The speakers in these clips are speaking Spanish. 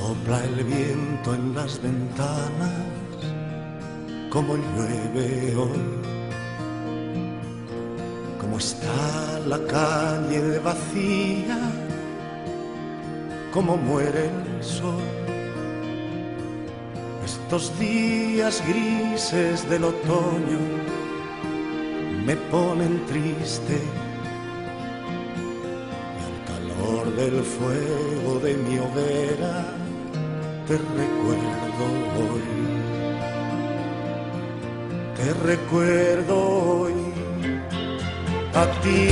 Sopla el viento en las ventanas, como llueve hoy. Como está la calle vacía, como muere el sol. Estos días grises del otoño me ponen triste, y al calor del fuego de mi hoguera te recuerdo hoy. Te recuerdo hoy, a ti,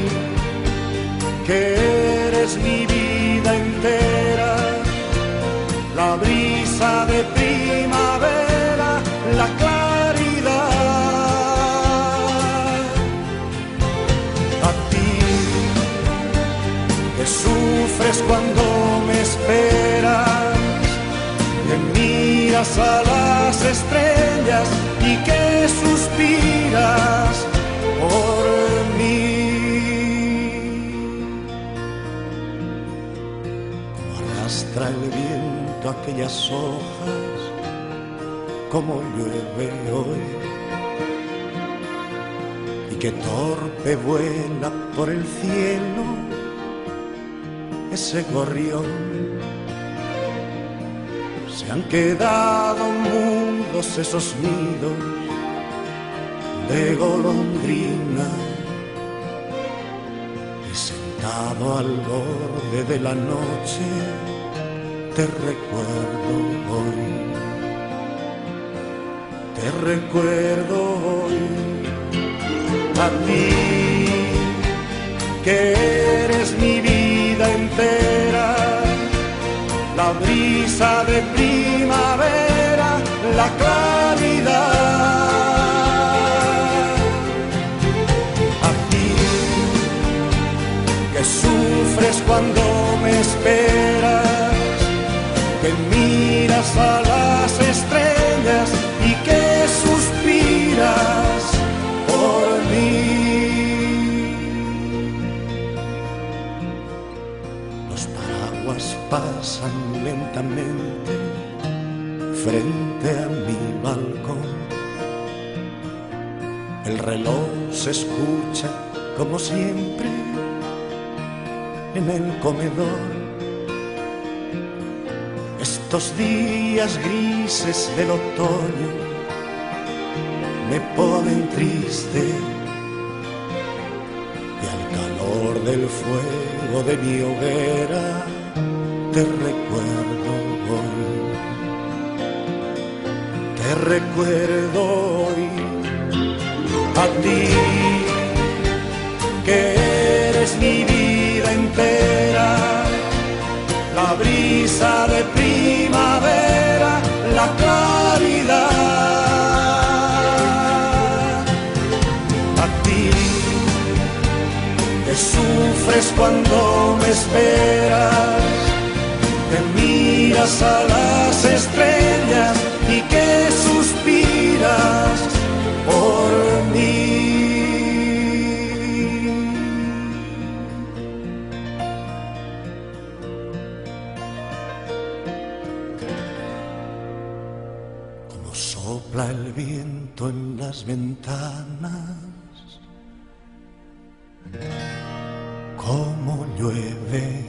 que eres mi vida entera, la brisa de primavera, la claridad. A ti, que sufres cuando me esperas, que miras a las estrellas y que suspiras por mí. Como arrastra el viento aquellas hojas, como llueve hoy, y que torpe vuela por el cielo ese gorrión. Se han quedado mudos esos nidos de golondrina, y sentado al borde de la noche te recuerdo hoy. Te recuerdo hoy, a ti, que eres mi vida entera, la brisa de primavera, la claridad. A ti, que sufres cuando me esperas, que miras a las estrellas y que suspiras por mí. Los paraguas pasan lentamente frente a mi balcón. El reloj se escucha como siempre en el comedor. Estos días grises del otoño me ponen triste, y al calor del fuego de mi hoguera te recuerdo hoy. Te recuerdo hoy, a ti, que eres mi vida entera, la brisa de primavera, la claridad. A ti, que sufres cuando me esperas, que miras a las estrellas y que suspiras por mí. Como sopla el viento en las ventanas, como llueve